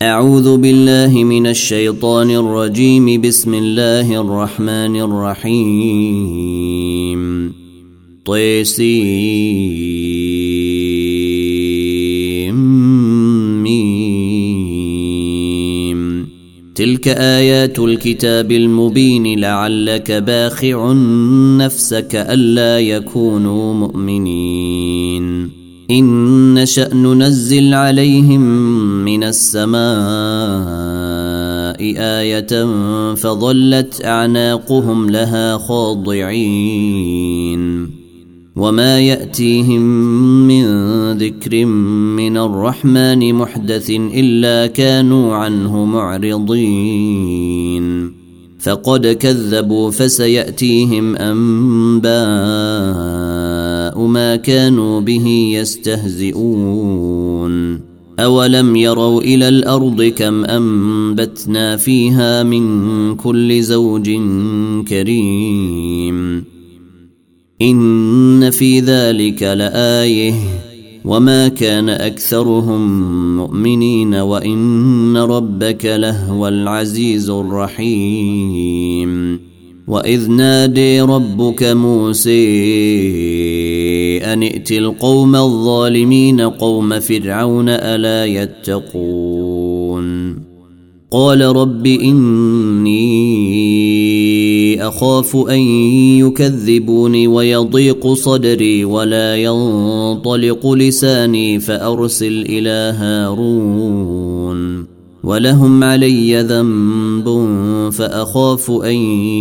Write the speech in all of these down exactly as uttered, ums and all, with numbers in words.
أعوذ بالله من الشيطان الرجيم. بسم الله الرحمن الرحيم. طيسيم. تلك آيات الكتاب المبين لعلك باخع نفسك ألا يكونوا مؤمنين. إن نشأ ننزل عليهم من السماء آية فظلت أعناقهم لها خاضعين وما يأتيهم من ذكر من الرحمن محدث إلا كانوا عنه معرضين. فقد كذبوا فسيأتيهم أنباء ما كانوا به يستهزئون. أولم يروا إلى الأرض كم أنبتنا فيها من كل زوج كريم إن في ذلك لآية وما كان أكثرهم مؤمنين وإن ربك لهو العزيز الرحيم. وإذ نادي ربك موسى أن ائت القوم الظالمين قوم فرعون ألا يتقون. قال رب إني أخاف أن يكذبوني ويضيق صدري ولا ينطلق لساني فأرسل إلى هارون ولهم علي ذنب فأخاف أن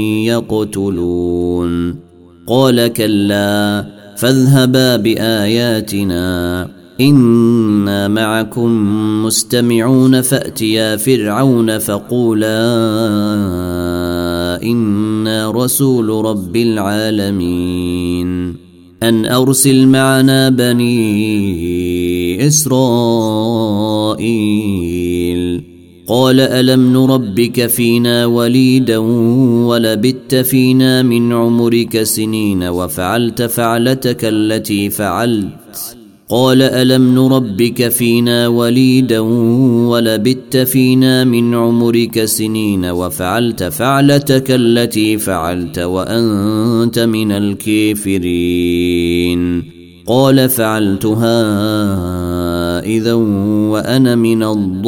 يقتلون. قال كلا فاذهبا بآياتنا إنا معكم مستمعون فأتيا فرعون فقولا إنا رسول رب العالمين أن أرسل معنا بني إسرائيل. قال ألم نربك فينا وليدا ولبثت فينا من عمرك سنين وفعلت فعلتك التي فعلت. قال ألم نربك فينا وليدا ولبثت فينا من عمرك سنين وفعلت فعلتك التي فعلت وأنت من الكافرين. قال فعلتها إذا وأنا من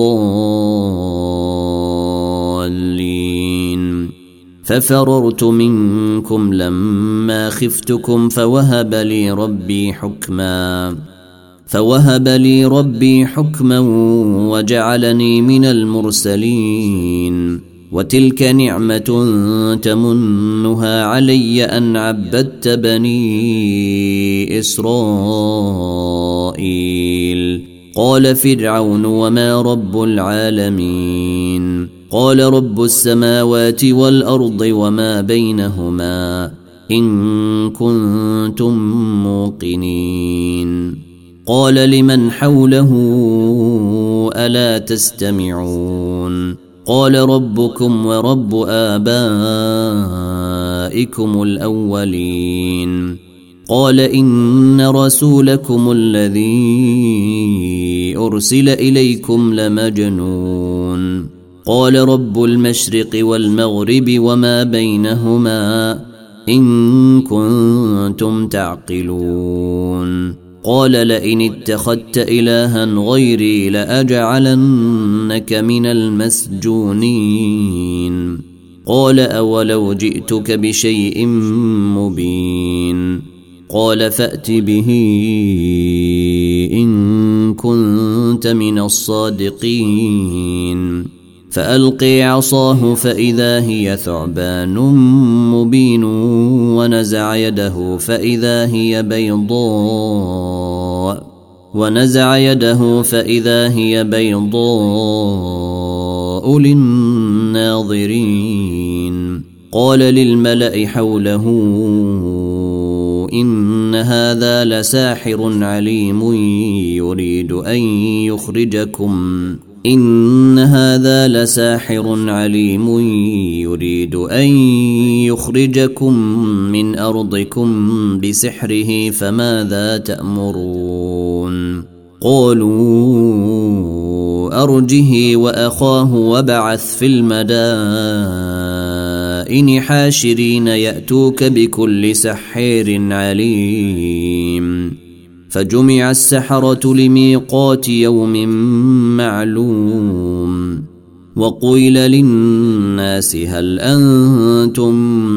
الضالين ففررت منكم لما خفتكم فوهب لي ربي حكما فوهب لي ربي حكما وجعلني من المرسلين. وتلك نعمة تمنها علي أن عبدت بني إسرائيل. قال فرعون وما رب العالمين. قال رب السماوات والأرض وما بينهما إن كنتم موقنين. قال لمن حوله ألا تستمعون. قال ربكم ورب آبائكم الأولين. قال إن رسولكم الذي أرسل إليكم لمجنون. قال رب المشرق والمغرب وما بينهما إن كنتم تعقلون. قال لئن اتخذت إلها غيري لأجعلنك من المسجونين. قال أولو جئتك بشيء مبين. قال فأت به إن كنت من الصادقين. فألقي عصاه فإذا هي ثعبان مبين ونزع يده فإذا هي بيضاء ونزع يده فإذا هي بيضاء للناظرين. قال للملأ حوله إن هذا لساحر عليم يريد أن يخرجكم إن هذا لساحر عليم يريد أن يخرجكم من أرضكم بسحره فماذا تأمرون؟ قالوا أرجه وأخاه وابعث في المدائن حاشرين يأتوك بكل سحير عليم فجمع السحرة لميقات يوم معلوم وقيل للناس هل أنتم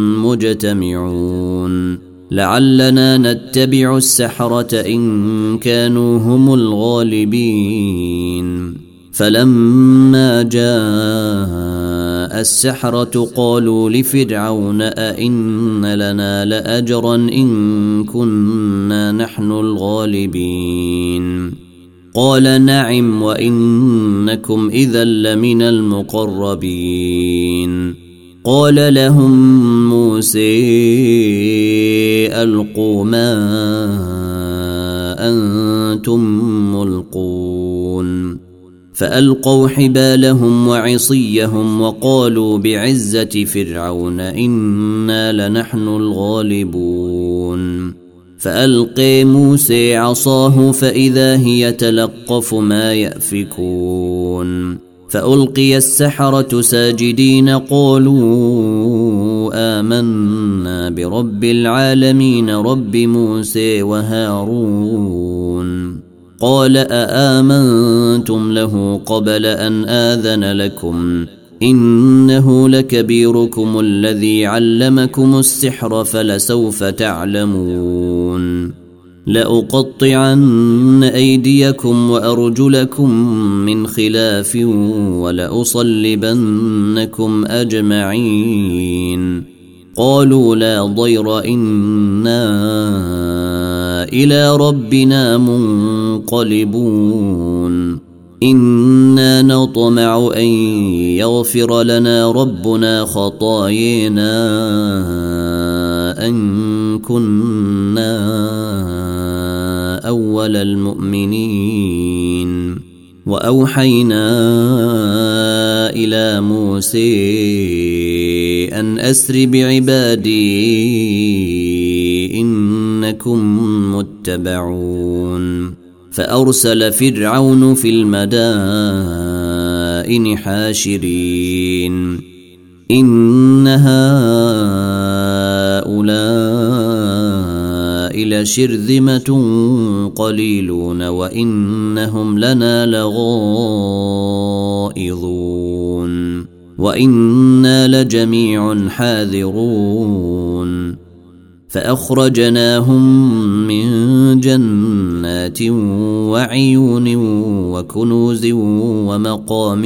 مجتمعون لعلنا نتبع السحرة إن كانوا هم الغالبين فلما جاء السحرة قالوا لفرعون أئن لنا لأجرا إن كنا نحن الغالبين قال نعم وإنكم إذا لمن المقربين قال لهم موسى ألقوا ما أنتم ملقون فألقوا حبالهم وعصيهم وقالوا بعزة فرعون إنا لنحن الغالبون فألقي موسى عصاه فإذا هي تلقف ما يأفكون فألقي السحرة ساجدين قالوا آمنا برب العالمين رب موسى وهارون قال أآمنتم له قبل أن آذن لكم إنه لكبيركم الذي علمكم السحر فلسوف تعلمون لأقطعن أيديكم وأرجلكم من خلاف ولأصلبنكم أجمعين قالوا لا ضير إنا إلى ربنا منقلبون إنا نطمع أن يغفر لنا ربنا خطايانا أن كنا أول المؤمنين وأوحينا إلى موسى أن أسر بعبادي إنكم متبعون فأرسل فرعون في المدائن حاشرين إن هؤلاء لشرذمة قليلون وإنهم لنا لغائظون وإنا لجميع حاذرون فأخرجناهم من جنات وعيون وكنوز ومقام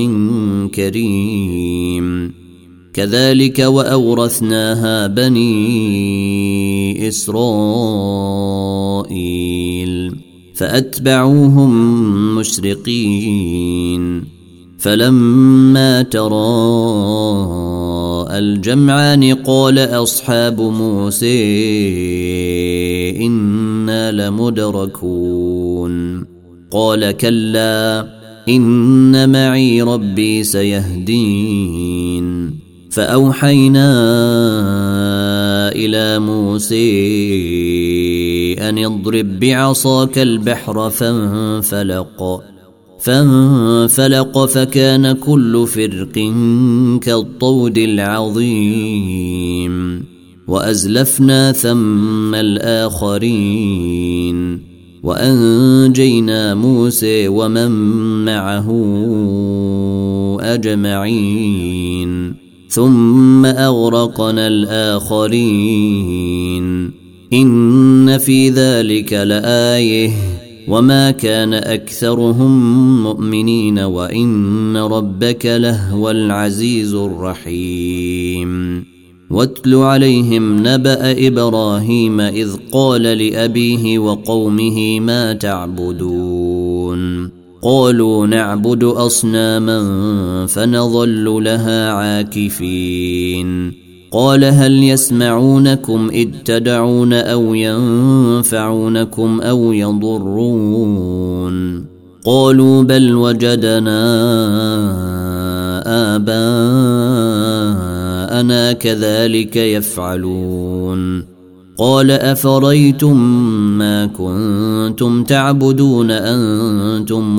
كريم كذلك وأورثناها بني إسرائيل فأتبعوهم مشرقين فلما تراءى الجمعان قال أصحاب موسى إنا لمدركون قال كلا إن معي ربي سيهدين فأوحينا إلى موسى أن اضرب بعصاك البحر فانفلق فانفلق فكان كل فرق كالطود العظيم وأزلفنا ثم الآخرين وأنجينا موسى ومن معه أجمعين ثم أغرقنا الآخرين إن في ذلك لآية وما كان أكثرهم مؤمنين وإن ربك لهو العزيز الرحيم واتل عليهم نبأ إبراهيم إذ قال لأبيه وقومه ما تعبدون قالوا نعبد أصناما فنظل لها عاكفين قال هل يسمعونكم إذ تدعون أو ينفعونكم أو يضرون قالوا بل وجدنا آباءنا كذلك يفعلون قال أفريتم ما كنتم تعبدون أنتم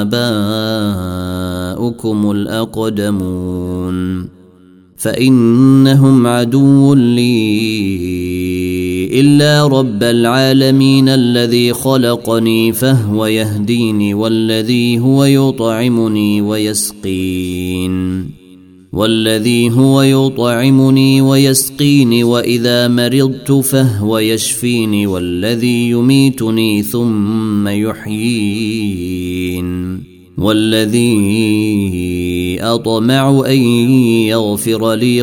وآباؤكم الأقدمون فإنهم عدو لي إلا رب العالمين الذي خلقني فهو يهديني والذي هو يطعمني ويسقين والذي هو يطعمني ويسقيني وإذا مرضت فهو يشفيني والذي يميتني ثم يحيين والذي أطمع أن يغفر لي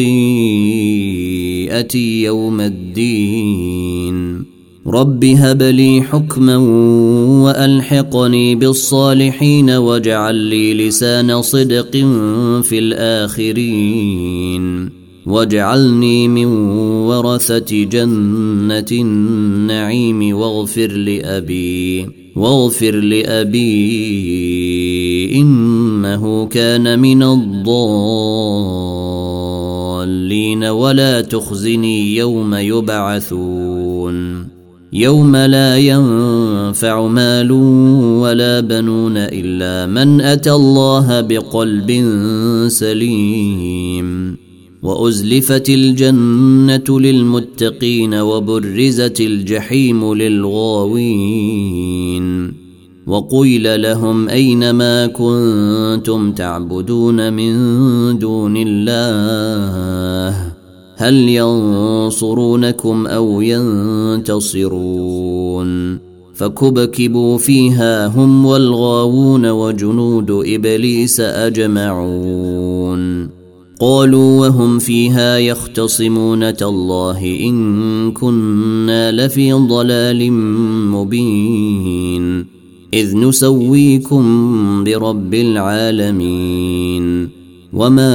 خطيئتي يوم الدين رب هب لي حكما وألحقني بالصالحين واجعل لي لسان صدق في الآخرين واجعلني من ورثة جنة النعيم واغفر لأبي واغفر لأبي إنه كان من الضالين ولا تخزني يوم يبعثون يوم لا ينفع مال ولا بنون إلا من أتى الله بقلب سليم وأزلفت الجنة للمتقين وبرزت الجحيم للغاوين وقيل لهم أين ما كنتم تعبدون من دون الله هل ينصرونكم أو ينتصرون فكبكبوا فيها هم والغاوون وجنود إبليس أجمعون قالوا وهم فيها يختصمون تالله إن كنا لفي ضلال مبين إذ نسويكم برب العالمين وما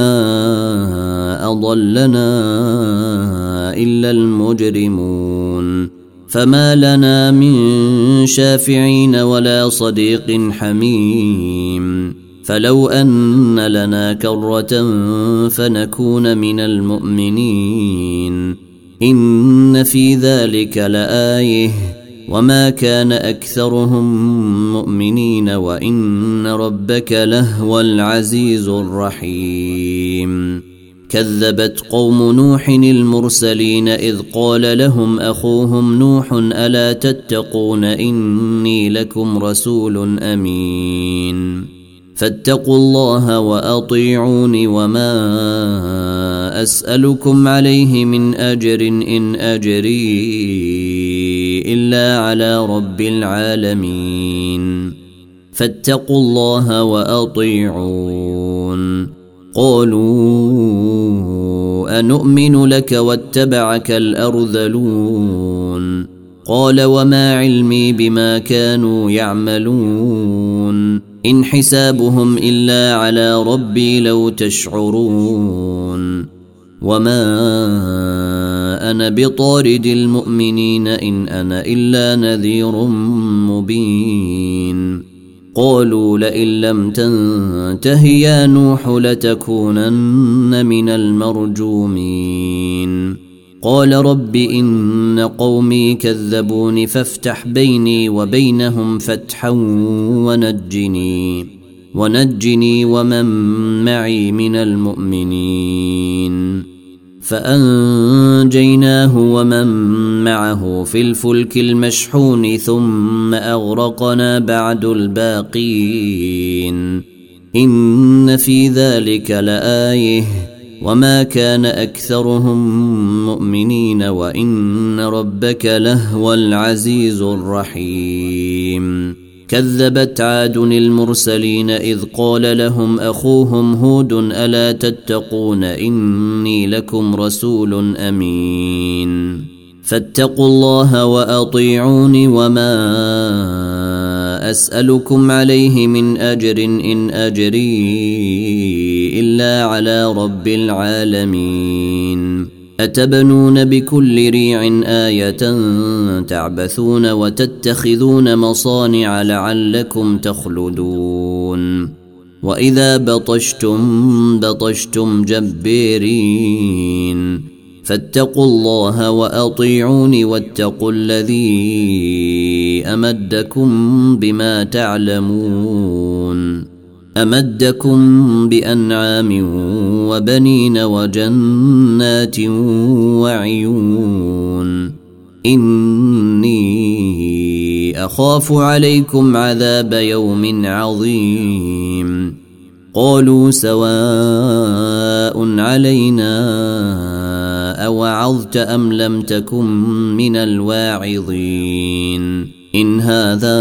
أضلنا إلا المجرمون فما لنا من شافعين ولا صديق حميم فلو أن لنا كرة فنكون من المؤمنين إن في ذلك لآية وما كان أكثرهم مؤمنين وإن ربك لهو العزيز الرحيم كذبت قوم نوح المرسلين إذ قال لهم أخوهم نوح ألا تتقون إني لكم رسول أمين فاتقوا الله وأطيعوني وما أسألكم عليه من أجر إن أجري إلا على رب العالمين فاتقوا الله وأطيعون قالوا أنؤمن لك واتبعك الأرذلون قال وما علمي بما كانوا يعملون إن حسابهم إلا على ربي لو تشعرون وما أنا بطارد المؤمنين إن أنا إلا نذير مبين قالوا لئن لم تنته يا نوح لتكونن من المرجومين قال رب إن قومي كذبوني فافتح بيني وبينهم فتحا ونجني ونجني ومن معي من المؤمنين فأنجيناه ومن معه في الفلك المشحون ثم أغرقنا بعد الباقين إن في ذلك لآية وما كان أكثرهم مؤمنين وإن ربك لهو العزيز الرحيم كذبت عاد المرسلين إذ قال لهم أخوهم هود ألا تتقون إني لكم رسول أمين فاتقوا الله وأطيعوني وما أسألكم عليه من أجر إن أجري إلا على رب العالمين أتبنون بكل ريع آية تعبثون وتتخذون مصانع لعلكم تخلدون وإذا بطشتم بطشتم جبارين فاتقوا الله وأطيعون واتقوا الذي أمدكم بما تعلمون أمدكم بأنعام وبنين وجنات وعيون إني أخاف عليكم عذاب يوم عظيم قالوا سواء علينا أوعظت أم لم تكن من الواعظين إن هذا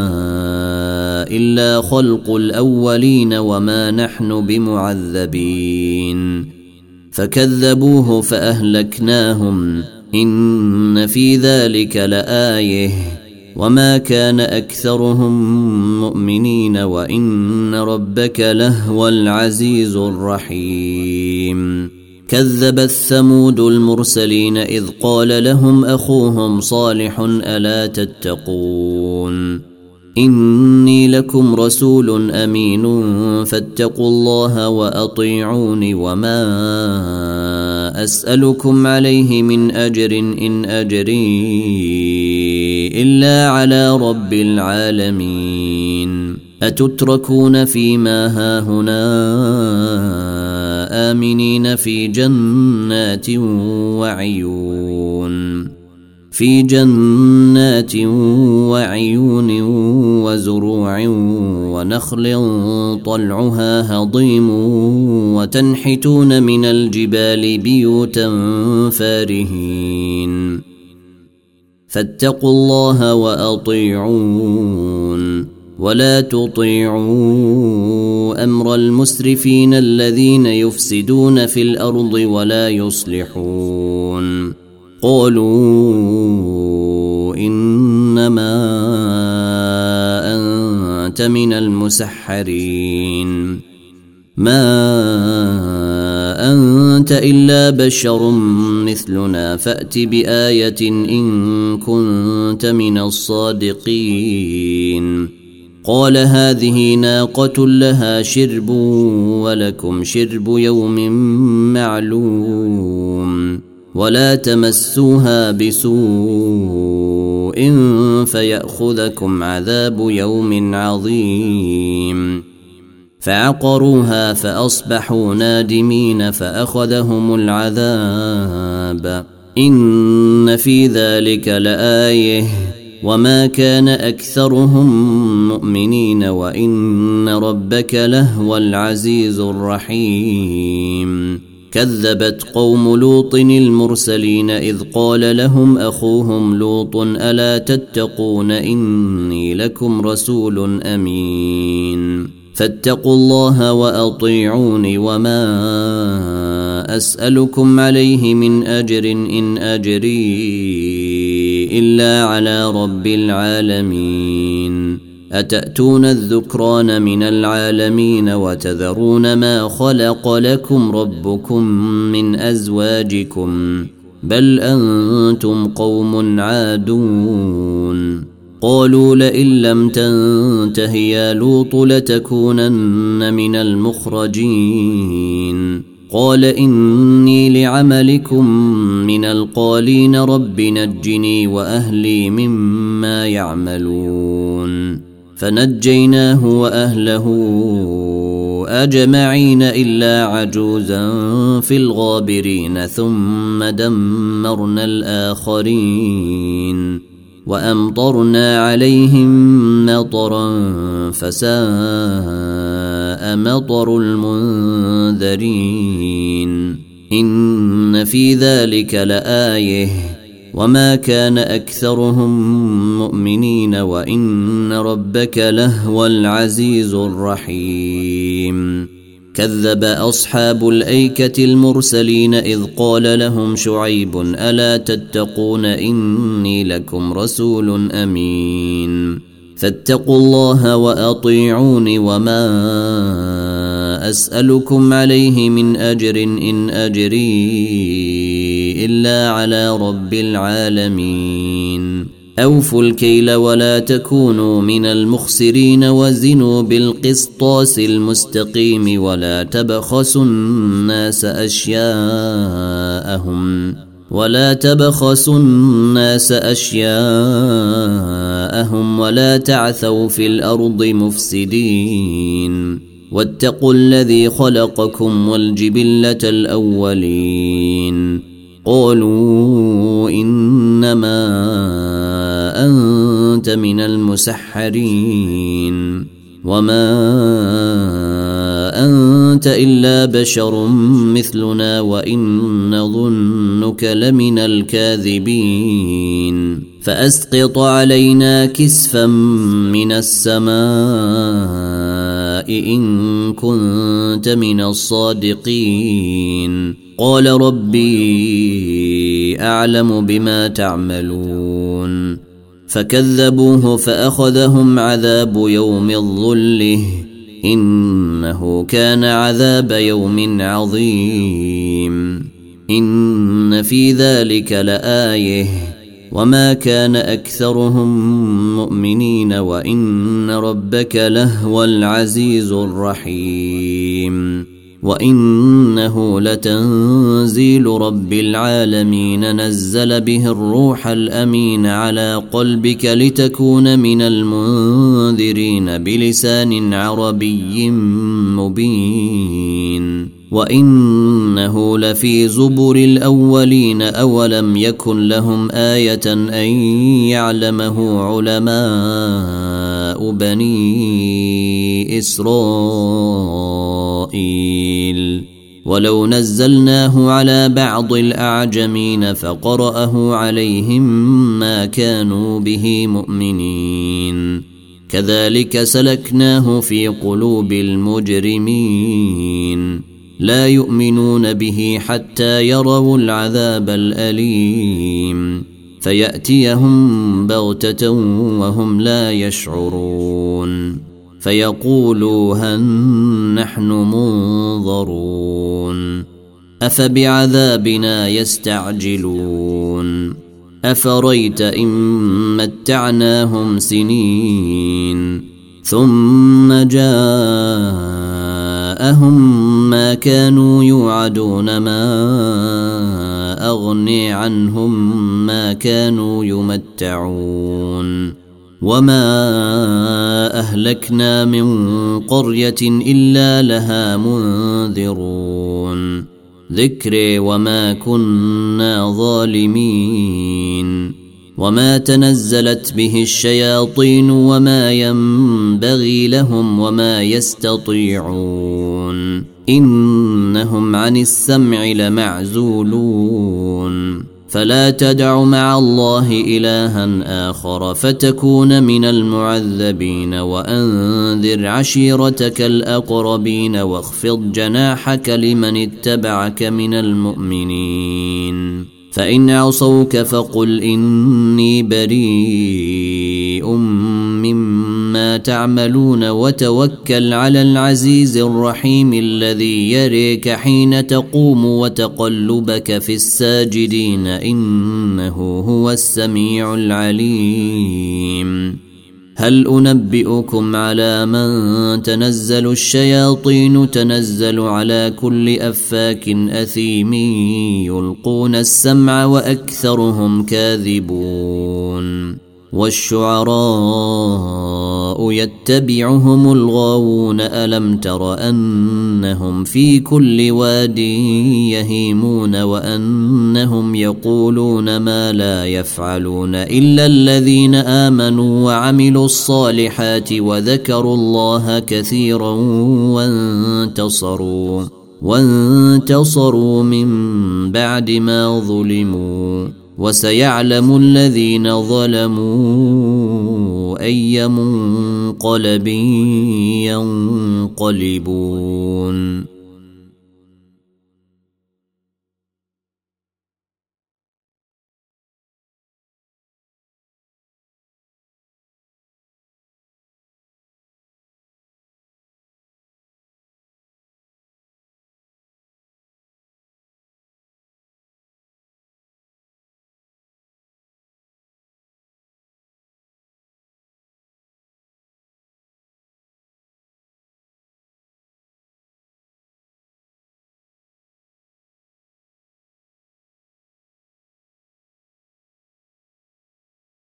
إلا خلق الأولين وما نحن بمعذبين فكذبوه فأهلكناهم إن في ذلك لآية وما كان أكثرهم مؤمنين وإن ربك لهو العزيز الرحيم كذبت ثمود المرسلين إذ قال لهم أخوهم صالح ألا تتقون إني لكم رسول أمين فاتقوا الله وأطيعون وما أسألكم عليه من أجر إن أجري إلا على رب العالمين أتتركون فيما هاهنا آمنين في جنات وعيون في جنات وعيون وزروع ونخل طلعها هضيم وتنحتون من الجبال بيوتا فارهين فاتقوا الله وأطيعون ولا تطيعوا أمر المسرفين الذين يفسدون في الأرض ولا يصلحون قالوا إنما أنت من المسحرين ما أنت إلا بشر مثلنا فأت بآية إن كنت من الصادقين قال هذه ناقة لها شرب ولكم شرب يوم معلوم ولا تمسوها بسوء فيأخذكم عذاب يوم عظيم فعقروها فأصبحوا نادمين فأخذهم العذاب إن في ذلك لآية وما كان أكثرهم مؤمنين وإن ربك لهو العزيز الرحيم كذبت قوم لوط المرسلين إذ قال لهم أخوهم لوط ألا تتقون إني لكم رسول أمين فاتقوا الله وأطيعون وما أسألكم عليه من أجر إن أجري إلا على رب العالمين أتأتون الذكران من العالمين وتذرون ما خلق لكم ربكم من أزواجكم بل أنتم قوم عادون قالوا لئن لم تنته يا لوط لتكونن من المخرجين قال إني لعملكم من القالين رب نجني وأهلي مما يعملون فنجيناه وأهله أجمعين إلا عجوزا في الغابرين ثم دمرنا الآخرين وأمطرنا عليهم مطرا فساء مطر المنذرين إن في ذلك لآية وما كان أكثرهم مؤمنين وإن ربك لهو العزيز الرحيم كذب أصحاب الأيكة المرسلين إذ قال لهم شعيب ألا تتقون إني لكم رسول أمين فاتقوا الله وأطيعون وما أسألكم عليه من أجر إن أجري إلا على رب العالمين أوفوا الكيل ولا تكونوا من المخسرين وزنوا بالقسطاس المستقيم ولا تبخسوا الناس أشياءهم ولا تبخسوا الناس أشياءهم ولا تعثوا في الأرض مفسدين واتقوا الذي خلقكم والجبلة الأولين قالوا إنما أنت من المسحرين وما أنت إلا بشر مثلنا وإن نظنك لمن الكاذبين فأسقط علينا كسفا من السماء إن كنت من الصادقين قال ربي أعلم بما تعملون فكذبوه فأخذهم عذاب يوم الظله إنه كان عذاب يوم عظيم إن في ذلك لآية وما كان أكثرهم مؤمنين وإن ربك لهو العزيز الرحيم وإنه لتنزيل رب العالمين نزل به الروح الأمين على قلبك لتكون من المنذرين بلسان عربي مبين وإنه لفي زبر الأولين أولم يكن لهم آية أن يعلمه علماء بني إسرائيل ولو نزلناه على بعض الأعجمين فقرأه عليهم ما كانوا به مؤمنين كذلك سلكناه في قلوب المجرمين لا يؤمنون به حتى يروا العذاب الأليم فيأتيهم بغتة وهم لا يشعرون فيقولوا هل نحن منظرون أفبعذابنا يستعجلون أفريت إن متعناهم سنين ثم جاءهم ما كانوا يوعدون ما أغني عنهم ما كانوا يمتعون وما أهلكنا من قرية إلا لها منذرون ذكري وما كنا ظالمين وما تنزلت به الشياطين وما ينبغي لهم وما يستطيعون إنهم عن السمع لمعزولون فلا تدع مع الله إلها آخر فتكون من المعذبين وأنذر عشيرتك الأقربين واخفض جناحك لمن اتبعك من المؤمنين فإن عصوك فقل إني بريء مما تعملون وتوكل على العزيز الرحيم الذي يريك حين تقوم وتقلبك في الساجدين إنه هو السميع العليم هل أنبئكم على من تنزل الشياطين تنزل على كل أفاك أثيم يلقون السمع وأكثرهم كاذبون والشعراء يتبعهم الغاوون ألم تر أنهم في كل واد يهيمون وأنهم يقولون ما لا يفعلون إلا الذين آمنوا وعملوا الصالحات وذكروا الله كثيرا وانتصروا وانتصروا من بعد ما ظلموا وسيعلم الذين ظلموا أي منقلب ينقلبون